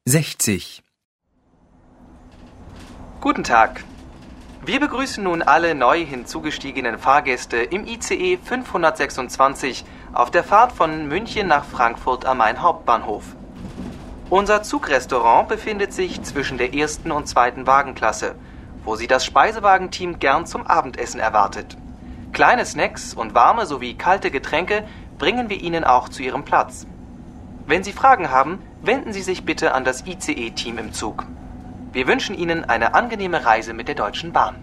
60. Guten Tag. Wir begrüßen nun alle neu hinzugestiegenen Fahrgäste im ICE 526 auf der Fahrt von München nach Frankfurt am Main Hauptbahnhof. Unser Zugrestaurant befindet sich zwischen der ersten und zweiten Wagenklasse, wo Sie das Speisewagenteam gern zum Abendessen erwartet. Kleine Snacks und warme sowie kalte Getränke bringen wir Ihnen auch zu Ihrem Platz. Wenn Sie Fragen haben, wenden Sie sich bitte an das ICE-Team im Zug. Wir wünschen Ihnen eine angenehme Reise mit der Deutschen Bahn.